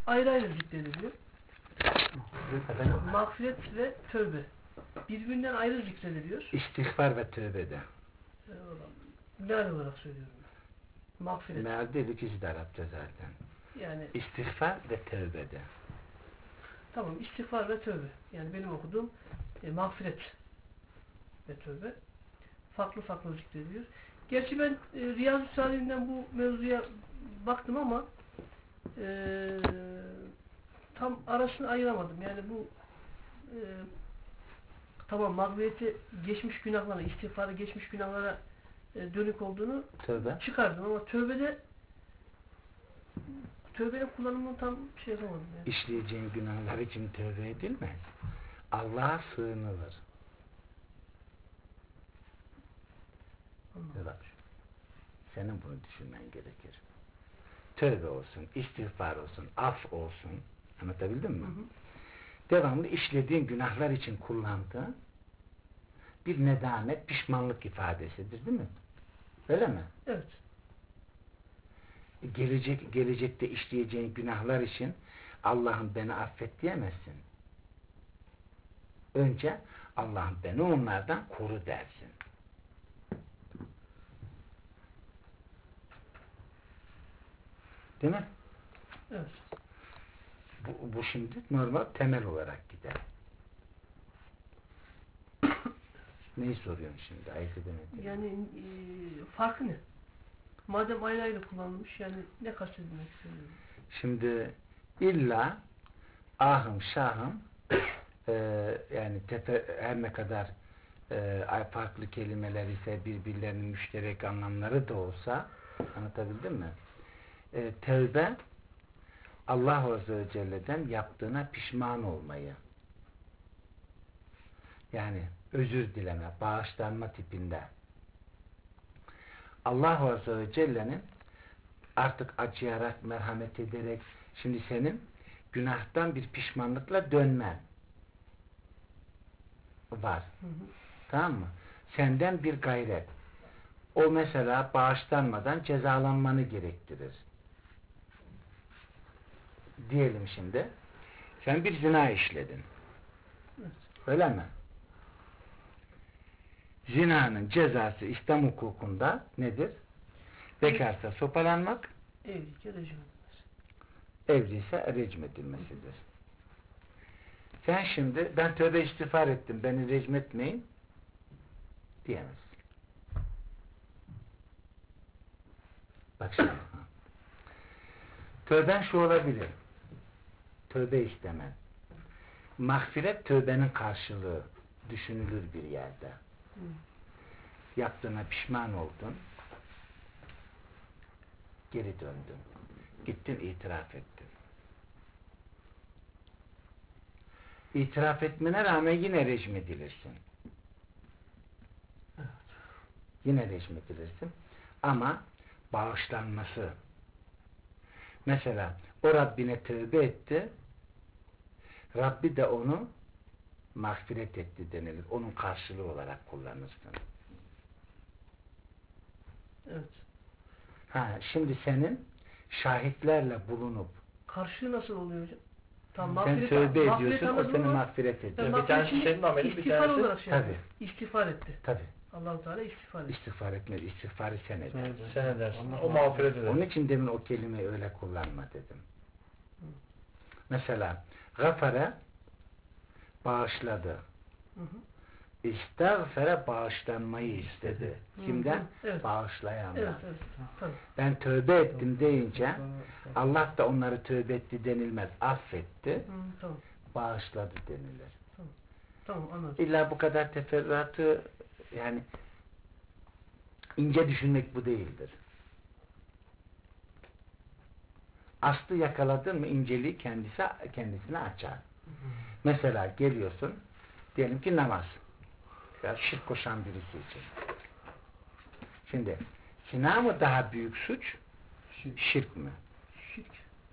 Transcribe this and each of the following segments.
ayrı ayrı zikrediliyor. Mağfiret ve tövbe birbirinden ayrı zikrediliyor. İstiğfar ve tövbede. Meal olarak söylüyorum. Mağfiret. Meal değil, ikisi de Arapça zaten. Yani İstiğfar ve tövbede. Tamam, istiğfar ve tövbe. Yani benim okuduğum mağfiret ve tövbe farklı farklı zikrediliyor. Gerçi ben Riyazu Salih'inden bu mevzuya baktım ama tam arasını ayıramadım. Yani bu tamam, mağfireti geçmiş günahlara, istiğfarı geçmiş günahlara dönük olduğunu çıkardım ama tövbenin kullanımını tam şey yapamadım. Yani. İşleyeceğin günahlar için tövbe edilmez. Allah'a sığınılır. Bak, senin bunu düşünmen gerekir. Tövbe olsun, istiğfar olsun, af olsun. Anlatabildim mi? Hı hı. Devamlı işlediğin günahlar için kullandığı bir nedamet, pişmanlık ifadesidir, değil mi? Öyle mi? Evet. Gelecekte işleyeceğin günahlar için Allah'ım beni affet diyemezsin. Önce Allah'ım beni onlardan koru dersin. Değil mi? Evet. Bu şimdi normal temel olarak gider. Neyi soruyorsun şimdi? Ayırt edemedim. Yani farkı ne? Madem ayrı ayrı kullanılmış, yani ne kastedilmek istiyorum? Şimdi illa ahım şahım yani her ne kadar farklı kelimeler ise birbirlerinin müşterek anlamları da olsa, anlatabildim mi? Tevbe Allah Azze ve Celle'den yaptığına pişman olmayı, yani özür dileme, bağışlanma tipinde. Allah Azze ve Celle'nin artık acıyarak, merhamet ederek, şimdi senin günahtan bir pişmanlıkla dönmen var. Hı hı. Tamam mı? Senden bir gayret. O mesela bağışlanmadan cezalanmanı gerektirir. Diyelim şimdi sen bir zina işledin. Evet. Öyle mi? Zinanın cezası İslam hukukunda nedir? Bekarsa sopalanmak, evliyse rejim edilmesi. Evliyse rejim edilmesidir. Sen şimdi ben tövbe istiğfar ettim, beni rejim etmeyin diyemezsin. Bak şimdi. Tövben şu olabilir. Tövbe istemen. Mağfiret tövbenin karşılığı düşünülür bir yerde. Yaptığına pişman oldun. Geri döndün. Gittin itiraf ettin. İtiraf etmene rağmen yine rejim edilirsin. Evet. Yine rejim edilirsin. Ama bağışlanması. Mesela o Rabbine tövbe etti. Rabbi de onu mağfiret etti denilir. Onun karşılığı olarak kullanırsın. Evet. Şimdi senin şahitlerle bulunup karşılığı nasıl oluyor hocam? Tamam, sen tövbe ediyorsun, o seni mağfiret ediyor. Bir tanesi senin amelin, bir tanesi olarak şey tabii. İstiğfar etti. Tabii. Allah-u Teala istiğfar etti. İstiğfar etmez, istiğfarı sen edersin. Sen edersin. O mağfiret eder. Onun için demin o kelimeyi öyle kullanma dedim. Mesela gafara bağışladı. İstağfere bağışlanmayı istedi. Kimden? Evet. Bağışlayandan. Evet. Tabii. Ben tövbe ettim deyince Allah da onları tövbe etti denilmez. Affetti. Tamam. Bağışladı denilir. Tamam, anladım. İlla bu kadar teferruatı, yani ince düşünmek bu değildir. Aslı yakaladın mı inceliği kendisine açar. Mesela geliyorsun, diyelim ki namaz. Ya şirk koşan birisi için. Şimdi zina mı daha büyük suç? Şirk mi? Şirk.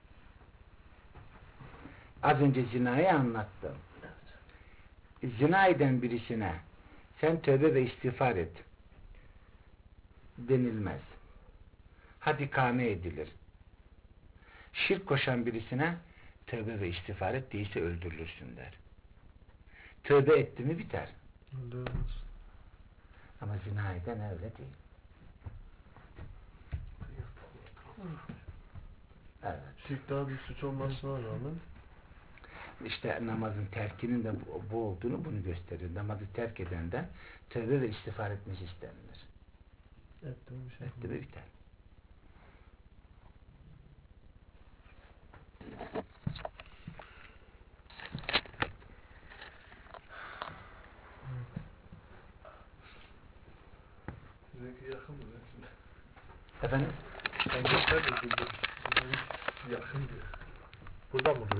Az önce zinayı anlattım. Evet. Zina eden birisine sen tövbe ve istiğfar et denilmez. Had ikame edilir. Şirk koşan birisine Tövbe ve istiğfar et, değilse öldürülürsün der. Tövbe etti mi biter. Öldürülmez. Ama zina eden öyle değil. Evet. Şirk daha büyük suç olmasına rağmen İşte namazın terkinin de bu olduğunu bunu gösteriyor. Namazı terk edenden tövbe ve istiğfar etmesi istenilir. etti bir şey. Etti mi biter. Sizinki yakın mı? Efendim? Ben göster de yakın diyor. Burada mı duruyor?